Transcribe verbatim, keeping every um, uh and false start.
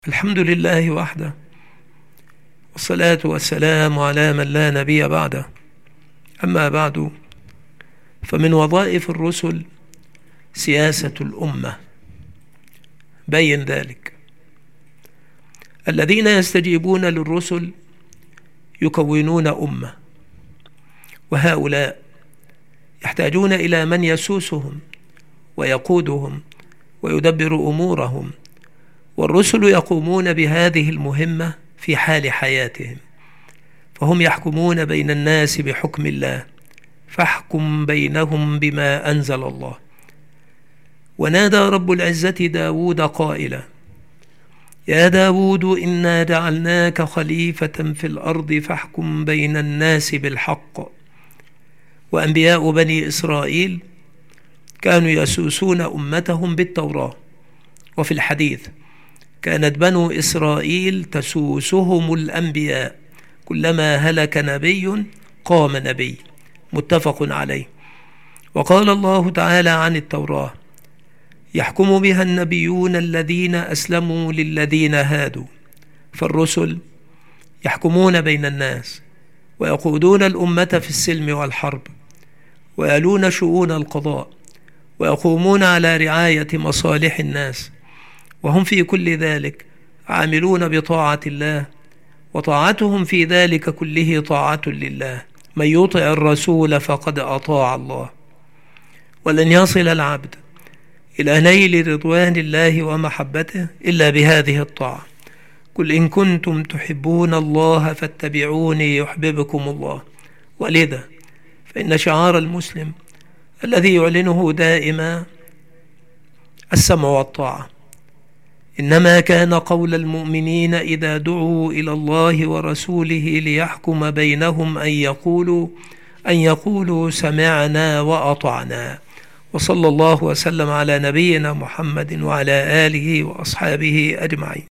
الحمد لله وحده، والصلاة والسلام على من لا نبي بعده. أما بعد، فمن وظائف الرسل سياسة الأمة. بين ذلك: الذين يستجيبون للرسل يكونون أمة، وهؤلاء يحتاجون إلى من يسوسهم ويقودهم ويدبر أمورهم، والرسل يقومون بهذه المهمة في حال حياتهم، فهم يحكمون بين الناس بحكم الله، فاحكم بينهم بما أنزل الله. ونادى رب العزة داود قائلا: يا داود إنا جعلناك خليفة في الأرض فاحكم بين الناس بالحق. وأنبياء بني إسرائيل كانوا يسوسون أمتهم بالتوراة، وفي الحديث كانت بنو إسرائيل تسوسهم الأنبياء، كلما هلك نبي قام نبي، متفق عليه. وقال الله تعالى عن التوراة: يحكم بها النبيون الذين أسلموا للذين هادوا. فالرسل يحكمون بين الناس، ويقودون الأمة في السلم والحرب، ويلون شؤون القضاء، ويقومون على رعاية مصالح الناس، وهم في كل ذلك عاملون بطاعة الله، وطاعتهم في ذلك كله طاعة لله. من يطع الرسول فقد أطاع الله. ولن يصل العبد إلى نيل رضوان الله ومحبته إلا بهذه الطاعة. قل إن كنتم تحبون الله فاتبعوني يحببكم الله. ولذا فإن شعار المسلم الذي يعلنه دائما السمع والطاعة. إنما كان قول المؤمنين إذا دعوا إلى الله ورسوله ليحكم بينهم أن يقولوا أن يقولوا سمعنا وأطعنا. وصلى الله وسلم على نبينا محمد وعلى آله وأصحابه أجمعين.